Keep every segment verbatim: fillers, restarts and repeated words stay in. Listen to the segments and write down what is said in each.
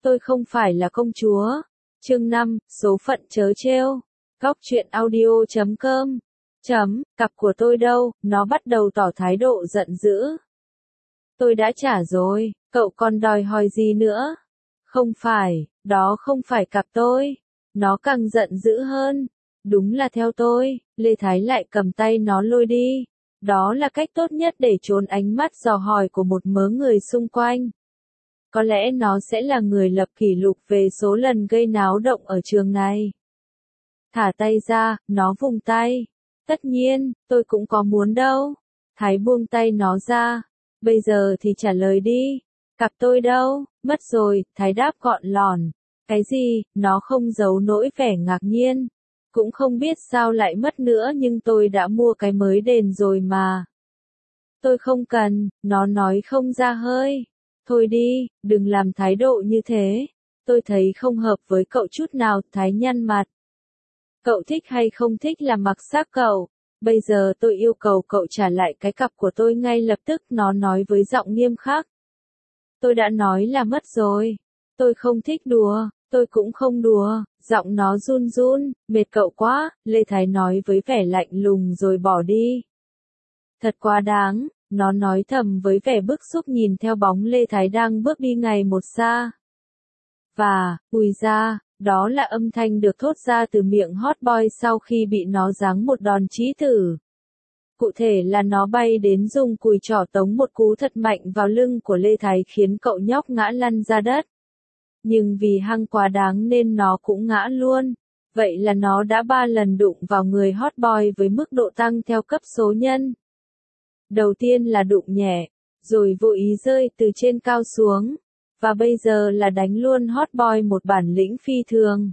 Tôi không phải là công chúa. Chương năm, số phận trớ trêu. Góc truyện audio chấm com. Chấm, cặp của tôi đâu, nó bắt đầu tỏ thái độ giận dữ. Tôi đã trả rồi, cậu còn đòi hỏi gì nữa? Không phải, đó không phải cặp tôi. Nó càng giận dữ hơn. Đúng là theo tôi, Lê Thái lại cầm tay nó lôi đi. Đó là cách tốt nhất để trốn ánh mắt dò hỏi của một mớ người xung quanh. Có lẽ nó sẽ là người lập kỷ lục về số lần gây náo động ở trường này. Thả tay ra, nó vùng tay. Tất nhiên, tôi cũng có muốn đâu. Thái buông tay nó ra. Bây giờ thì trả lời đi. Cặp tôi đâu? Mất rồi, Thái đáp gọn lòn. Cái gì? Nó không giấu nỗi vẻ ngạc nhiên. Cũng không biết sao lại mất nữa nhưng tôi đã mua cái mới đền rồi mà. Tôi không cần, nó nói không ra hơi. Thôi đi, đừng làm thái độ như thế. Tôi thấy không hợp với cậu chút nào, Thái nhăn mặt. Cậu thích hay không thích là mặc xác cậu. Bây giờ tôi yêu cầu cậu trả lại cái cặp của tôi ngay lập tức, nó nói với giọng nghiêm khắc. Tôi đã nói là mất rồi. Tôi không thích đùa, tôi cũng không đùa. Giọng nó run run, mệt cậu quá, Lê Thái nói với vẻ lạnh lùng rồi bỏ đi. Thật quá đáng, nó nói thầm với vẻ bức xúc nhìn theo bóng Lê Thái đang bước đi ngày một xa. Và, ui ra, đó là âm thanh được thốt ra từ miệng hot boy sau khi bị nó giáng một đòn chí tử. Cụ thể là nó bay đến dùng cùi trỏ tống một cú thật mạnh vào lưng của Lê Thái khiến cậu nhóc ngã lăn ra đất. Nhưng vì hăng quá đáng nên nó cũng ngã luôn. Vậy là nó đã ba lần đụng vào người hot boy với mức độ tăng theo cấp số nhân. Đầu tiên là đụng nhẹ, rồi vô ý rơi từ trên cao xuống. Và bây giờ là đánh luôn hot boy một bản lĩnh phi thường.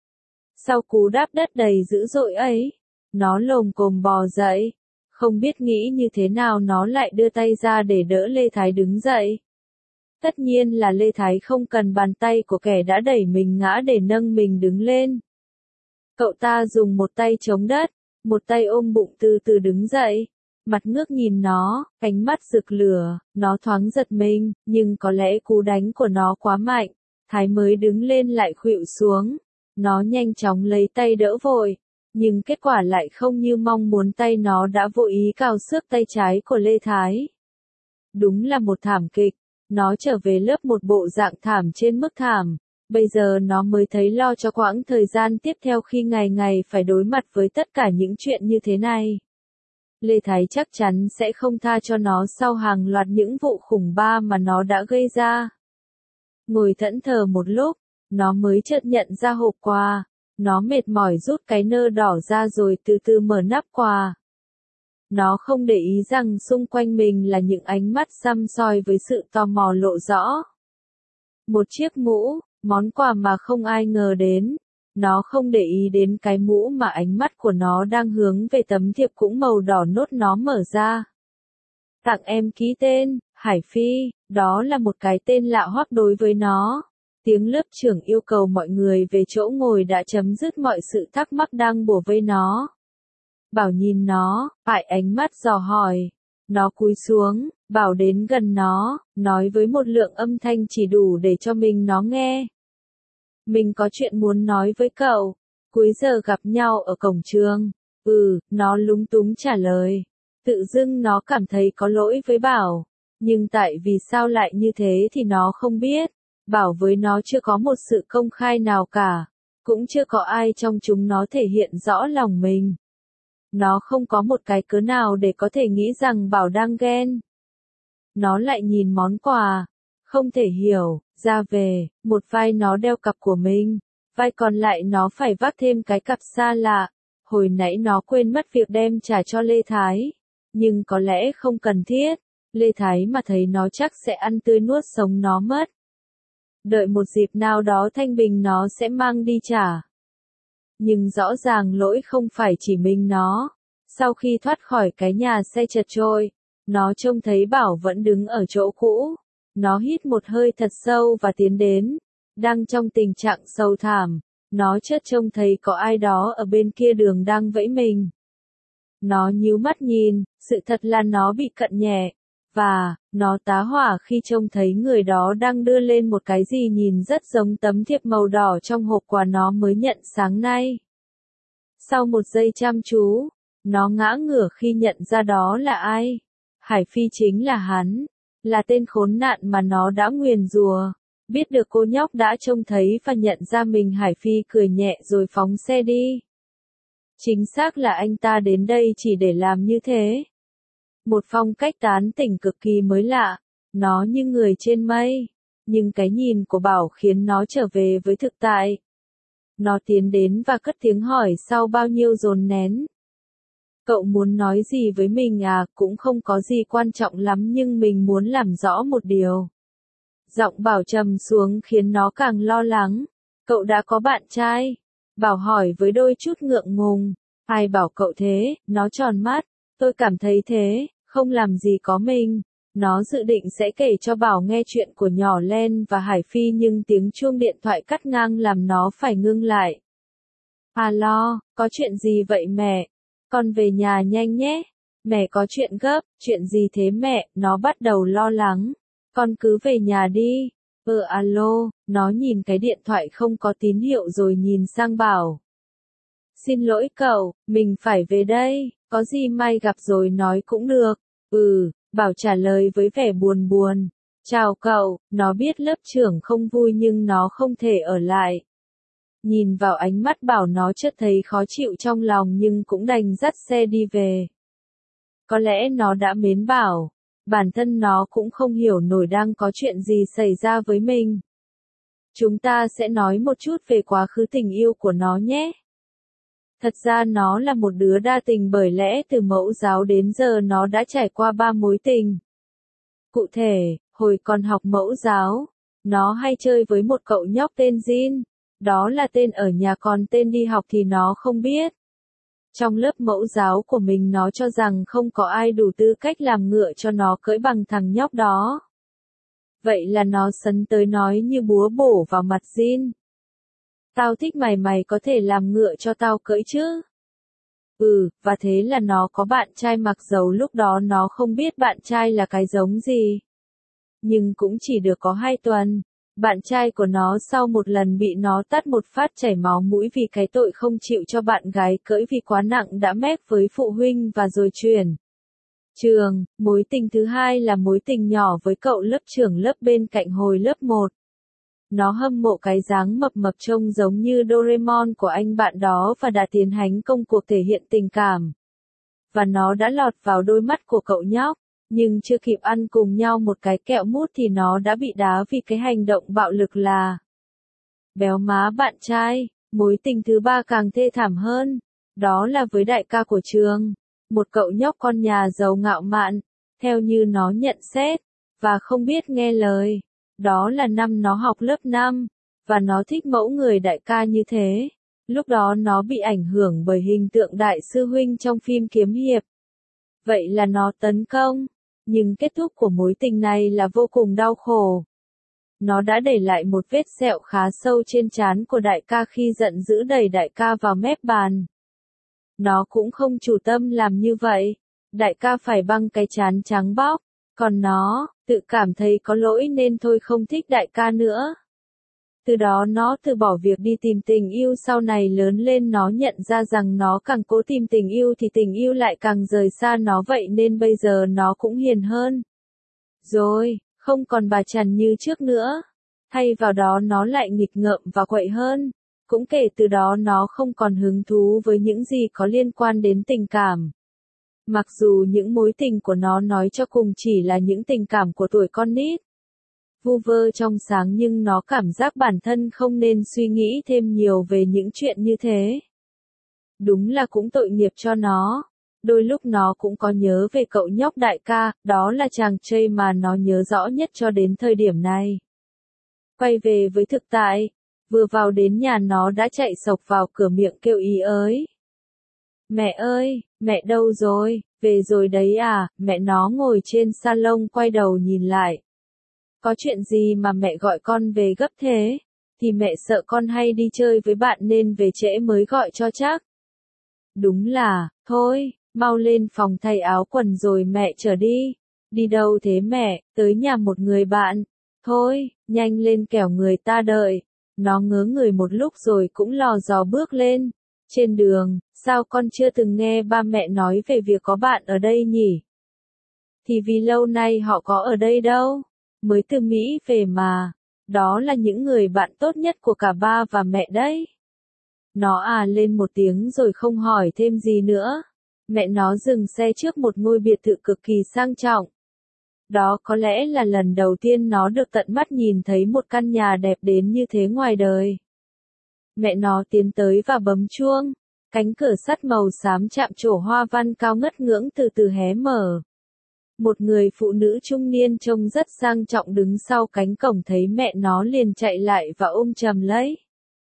Sau cú đáp đất đầy dữ dội ấy, nó lồm cồm bò dậy. Không biết nghĩ như thế nào nó lại đưa tay ra để đỡ Lê Thái đứng dậy. Tất nhiên là Lê Thái không cần bàn tay của kẻ đã đẩy mình ngã để nâng mình đứng lên. Cậu ta dùng một tay chống đất, một tay ôm bụng từ từ đứng dậy. Mặt ngước nhìn nó, ánh mắt rực lửa, nó thoáng giật mình, nhưng có lẽ cú đánh của nó quá mạnh. Thái mới đứng lên lại khuỵu xuống. Nó nhanh chóng lấy tay đỡ vội. Nhưng kết quả lại không như mong muốn, tay nó đã vô ý cào xước tay trái của Lê Thái. Đúng là một thảm kịch. Nó trở về lớp một bộ dạng thảm trên mức thảm. Bây giờ nó mới thấy lo cho quãng thời gian tiếp theo khi ngày ngày phải đối mặt với tất cả những chuyện như thế này. Lê Thái chắc chắn sẽ không tha cho nó sau hàng loạt những vụ khủng ba mà nó đã gây ra. Ngồi thẫn thờ một lúc, nó mới chợt nhận ra hộp quà. Nó mệt mỏi rút cái nơ đỏ ra rồi từ từ mở nắp quà. Nó không để ý rằng xung quanh mình là những ánh mắt săm soi với sự tò mò lộ rõ. Một chiếc mũ, món quà mà không ai ngờ đến. Nó không để ý đến cái mũ mà ánh mắt của nó đang hướng về tấm thiệp cũng màu đỏ nốt nó mở ra. Tặng em ký tên, Hải Phi, đó là một cái tên lạ hoắc đối với nó. Tiếng lớp trưởng yêu cầu mọi người về chỗ ngồi đã chấm dứt mọi sự thắc mắc đang bủa vây nó. Bảo nhìn nó, phải ánh mắt dò hỏi. Nó cúi xuống, Bảo đến gần nó, nói với một lượng âm thanh chỉ đủ để cho mình nó nghe. Mình có chuyện muốn nói với cậu. Cuối giờ gặp nhau ở cổng trường. Ừ, nó lúng túng trả lời. Tự dưng nó cảm thấy có lỗi với Bảo. Nhưng tại vì sao lại như thế thì nó không biết. Bảo với nó chưa có một sự công khai nào cả. Cũng chưa có ai trong chúng nó thể hiện rõ lòng mình. Nó không có một cái cớ nào để có thể nghĩ rằng Bảo đang ghen. Nó lại nhìn món quà. Không thể hiểu, ra về, một vai nó đeo cặp của mình. Vai còn lại nó phải vác thêm cái cặp xa lạ. Hồi nãy nó quên mất việc đem trả cho Lê Thái. Nhưng có lẽ không cần thiết. Lê Thái mà thấy nó chắc sẽ ăn tươi nuốt sống nó mất. Đợi một dịp nào đó thanh bình nó sẽ mang đi trả. Nhưng rõ ràng lỗi không phải chỉ mình nó. Sau khi thoát khỏi cái nhà xe chật trội, nó trông thấy Bảo vẫn đứng ở chỗ cũ. Nó hít một hơi thật sâu và tiến đến. Đang trong tình trạng sầu thảm, nó chợt trông thấy có ai đó ở bên kia đường đang vẫy mình. Nó nhíu mắt nhìn, sự thật là nó bị cận nhẹ. và, nó tá hỏa khi trông thấy người đó đang đưa lên một cái gì nhìn rất giống tấm thiệp màu đỏ trong hộp quà nó mới nhận sáng nay. Sau một giây chăm chú, nó ngã ngửa khi nhận ra đó là ai. Hải Phi chính là hắn, là tên khốn nạn mà nó đã nguyền rủa. Biết được cô nhóc đã trông thấy và nhận ra mình, Hải Phi cười nhẹ rồi phóng xe đi. Chính xác là anh ta đến đây chỉ để làm như thế. Một phong cách tán tỉnh cực kỳ mới lạ, nó như người trên mây, nhưng cái nhìn của Bảo khiến nó trở về với thực tại. Nó tiến đến và cất tiếng hỏi sau bao nhiêu dồn nén. Cậu muốn nói gì với mình à? Cũng không có gì quan trọng lắm nhưng mình muốn làm rõ một điều. Giọng Bảo trầm xuống khiến nó càng lo lắng. Cậu đã có bạn trai? Bảo hỏi với đôi chút ngượng ngùng. Ai bảo cậu thế? Nó tròn mắt. Tôi cảm thấy thế, không làm gì có mình. Nó dự định sẽ kể cho Bảo nghe chuyện của nhỏ Len và Hải Phi nhưng tiếng chuông điện thoại cắt ngang làm nó phải ngưng lại. Alo, có chuyện gì vậy mẹ? Con về nhà nhanh nhé. Mẹ có chuyện gấp, chuyện gì thế mẹ? Nó bắt đầu lo lắng. Con cứ về nhà đi. Ừ alo, nó nhìn cái điện thoại không có tín hiệu rồi nhìn sang Bảo. Xin lỗi cậu, mình phải về đây, có gì mai gặp rồi nói cũng được. Ừ, Bảo trả lời với vẻ buồn buồn. Chào cậu, nó biết lớp trưởng không vui nhưng nó không thể ở lại. Nhìn vào ánh mắt Bảo nó chợt thấy khó chịu trong lòng nhưng cũng đành dắt xe đi về. Có lẽ nó đã mến Bảo. Bản thân nó cũng không hiểu nổi đang có chuyện gì xảy ra với mình. Chúng ta sẽ nói một chút về quá khứ tình yêu của nó nhé. Thật ra nó là một đứa đa tình bởi lẽ từ mẫu giáo đến giờ nó đã trải qua ba mối tình. Cụ thể, hồi còn học mẫu giáo, nó hay chơi với một cậu nhóc tên Jin. Đó là tên ở nhà còn tên đi học thì nó không biết. Trong lớp mẫu giáo của mình nó cho rằng không có ai đủ tư cách làm ngựa cho nó cưỡi bằng thằng nhóc đó. Vậy là nó sấn tới nói như búa bổ vào mặt Jin. Tao thích mày, mày có thể làm ngựa cho tao cưỡi chứ? Ừ, và thế là nó có bạn trai mặc dầu lúc đó nó không biết bạn trai là cái giống gì. Nhưng cũng chỉ được có hai tuần. Bạn trai của nó sau một lần bị nó tát một phát chảy máu mũi vì cái tội không chịu cho bạn gái cưỡi vì quá nặng đã mép với phụ huynh và rồi chuyển trường. Mối tình thứ hai là mối tình nhỏ với cậu lớp trưởng lớp bên cạnh hồi lớp một. Nó hâm mộ cái dáng mập mập trông giống như Doraemon của anh bạn đó và đã tiến hành công cuộc thể hiện tình cảm. Và nó đã lọt vào đôi mắt của cậu nhóc. Nhưng chưa kịp ăn cùng nhau một cái kẹo mút thì nó đã bị đá vì cái hành động bạo lực là béo má bạn trai. Mối tình thứ ba càng thê thảm hơn. Đó là với đại ca của trường. Một cậu nhóc con nhà giàu ngạo mạn, theo như nó nhận xét, và không biết nghe lời. Đó là năm nó học lớp năm, và nó thích mẫu người đại ca như thế. Lúc đó nó bị ảnh hưởng bởi hình tượng đại sư huynh trong phim kiếm hiệp. Vậy là nó tấn công. Nhưng kết thúc của mối tình này là vô cùng đau khổ. Nó đã để lại một vết sẹo khá sâu trên trán của đại ca khi giận dữ đẩy đại ca vào mép bàn. Nó cũng không chủ tâm làm như vậy. Đại ca phải băng cái trán trắng bóc. Còn nó, tự cảm thấy có lỗi nên thôi không thích đại ca nữa. Từ đó nó từ bỏ việc đi tìm tình yêu, sau này lớn lên nó nhận ra rằng nó càng cố tìm tình yêu thì tình yêu lại càng rời xa nó, vậy nên bây giờ nó cũng hiền hơn. Rồi, không còn bà chằn như trước nữa. Thay vào đó nó lại nghịch ngợm và quậy hơn. Cũng kể từ đó nó không còn hứng thú với những gì có liên quan đến tình cảm. Mặc dù những mối tình của nó nói cho cùng chỉ là những tình cảm của tuổi con nít. Vu vơ trong sáng nhưng nó cảm giác bản thân không nên suy nghĩ thêm nhiều về những chuyện như thế. Đúng là cũng tội nghiệp cho nó. Đôi lúc nó cũng có nhớ về cậu nhóc đại ca, đó là chàng trai mà nó nhớ rõ nhất cho đến thời điểm này. Quay về với thực tại, vừa vào đến nhà nó đã chạy sộc vào cửa miệng kêu ý ới. Mẹ ơi, mẹ đâu rồi, về rồi đấy à, mẹ nó ngồi trên salon quay đầu nhìn lại. Có chuyện gì mà mẹ gọi con về gấp thế? Thì mẹ sợ con hay đi chơi với bạn nên về trễ mới gọi cho chắc. Đúng là, thôi, mau lên phòng thay áo quần rồi mẹ trở đi. Đi đâu thế mẹ, tới nhà một người bạn. Thôi, nhanh lên kẻo người ta đợi. Nó ngớ người một lúc rồi cũng lò dò bước lên. Trên đường, sao con chưa từng nghe ba mẹ nói về việc có bạn ở đây nhỉ? Thì vì lâu nay họ có ở đây đâu. Mới từ Mỹ về mà. Đó là những người bạn tốt nhất của cả ba và mẹ đấy. Nó à lên một tiếng rồi không hỏi thêm gì nữa. Mẹ nó dừng xe trước một ngôi biệt thự cực kỳ sang trọng. Đó có lẽ là lần đầu tiên nó được tận mắt nhìn thấy một căn nhà đẹp đến như thế ngoài đời. Mẹ nó tiến tới và bấm chuông. Cánh cửa sắt màu xám chạm trổ hoa văn cao ngất ngưỡng từ từ hé mở. Một người phụ nữ trung niên trông rất sang trọng đứng sau cánh cổng thấy mẹ nó liền chạy lại và ôm chầm lấy.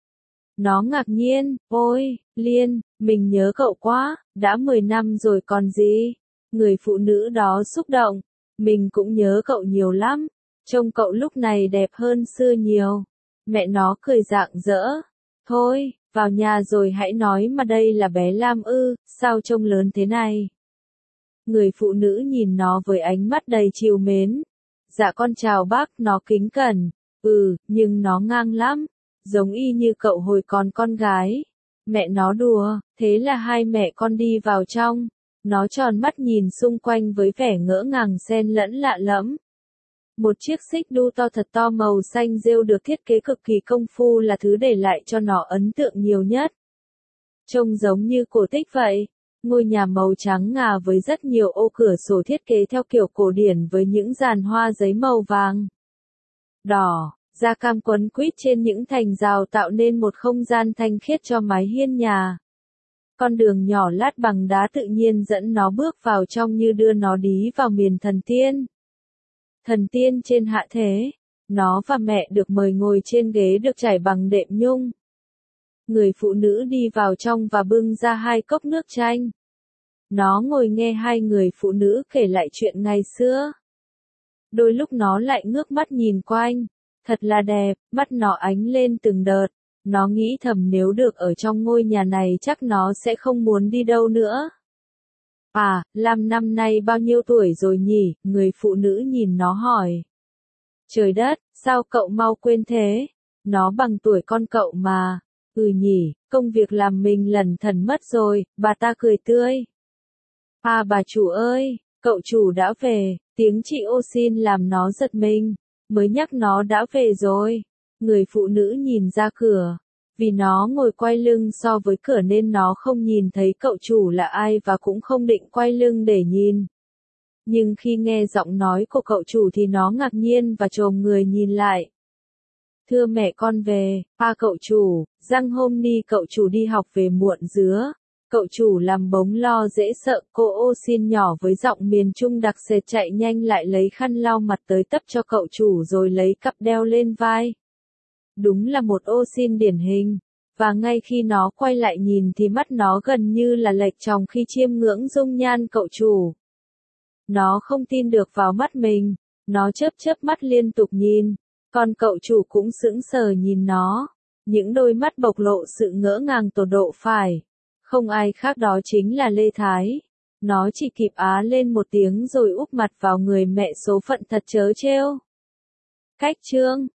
Nó ngạc nhiên, ôi, Liên, mình nhớ cậu quá, đã mười năm rồi còn gì. Người phụ nữ đó xúc động, mình cũng nhớ cậu nhiều lắm, trông cậu lúc này đẹp hơn xưa nhiều. Mẹ nó cười rạng rỡ, thôi, vào nhà rồi hãy nói mà đây là bé Lam ư, sao trông lớn thế này. Người phụ nữ nhìn nó với ánh mắt đầy trìu mến. Dạ con chào bác, nó kính cẩn, ừ, nhưng nó ngang lắm. Giống y như cậu hồi còn con gái. Mẹ nó đùa, thế là hai mẹ con đi vào trong. Nó tròn mắt nhìn xung quanh với vẻ ngỡ ngàng xen lẫn lạ lẫm. Một chiếc xích đu to thật to màu xanh rêu được thiết kế cực kỳ công phu là thứ để lại cho nó ấn tượng nhiều nhất. Trông giống như cổ tích vậy. Ngôi nhà màu trắng ngà với rất nhiều ô cửa sổ thiết kế theo kiểu cổ điển với những dàn hoa giấy màu vàng, đỏ, da cam quấn quýt trên những thành rào tạo nên một không gian thanh khiết cho mái hiên nhà. Con đường nhỏ lát bằng đá tự nhiên dẫn nó bước vào trong như đưa nó đi vào miền thần tiên. Thần tiên trên hạ thế. Nó và mẹ được mời ngồi trên ghế được trải bằng đệm nhung. Người phụ nữ đi vào trong và bưng ra hai cốc nước chanh. Nó ngồi nghe hai người phụ nữ kể lại chuyện ngày xưa. Đôi lúc nó lại ngước mắt nhìn quanh. Thật là đẹp, mắt nó ánh lên từng đợt. Nó nghĩ thầm nếu được ở trong ngôi nhà này chắc nó sẽ không muốn đi đâu nữa. À, Lam năm nay bao nhiêu tuổi rồi nhỉ? Người phụ nữ nhìn nó hỏi. Trời đất, sao cậu mau quên thế? Nó bằng tuổi con cậu mà. Ừ nhỉ, công việc làm mình lẩn thẩn mất rồi, bà ta cười tươi. À bà chủ ơi, cậu chủ đã về, tiếng chị ô xin làm nó giật mình, mới nhắc nó đã về rồi. Người phụ nữ nhìn ra cửa, vì nó ngồi quay lưng so với cửa nên nó không nhìn thấy cậu chủ là ai và cũng không định quay lưng để nhìn. Nhưng khi nghe giọng nói của cậu chủ thì nó ngạc nhiên và chồm người nhìn lại. Thưa mẹ con về, à cậu chủ, răng hôm ni cậu chủ đi học về muộn dứa. Cậu chủ làm bống lo dễ sợ, cô ô xin nhỏ với giọng miền Trung đặc sệt chạy nhanh lại lấy khăn lau mặt tới tấp cho cậu chủ rồi lấy cặp đeo lên vai. Đúng là một ô xin điển hình, và ngay khi nó quay lại nhìn thì mắt nó gần như là lệch tròng khi chiêm ngưỡng dung nhan cậu chủ. Nó không tin được vào mắt mình, nó chớp chớp mắt liên tục nhìn, còn cậu chủ cũng sững sờ nhìn nó, những đôi mắt bộc lộ sự ngỡ ngàng tột độ phải. Không ai khác đó chính là Lê Thái. Nó chỉ kịp á lên một tiếng rồi úp mặt vào người mẹ số phận thật trớ trêu. Cách chương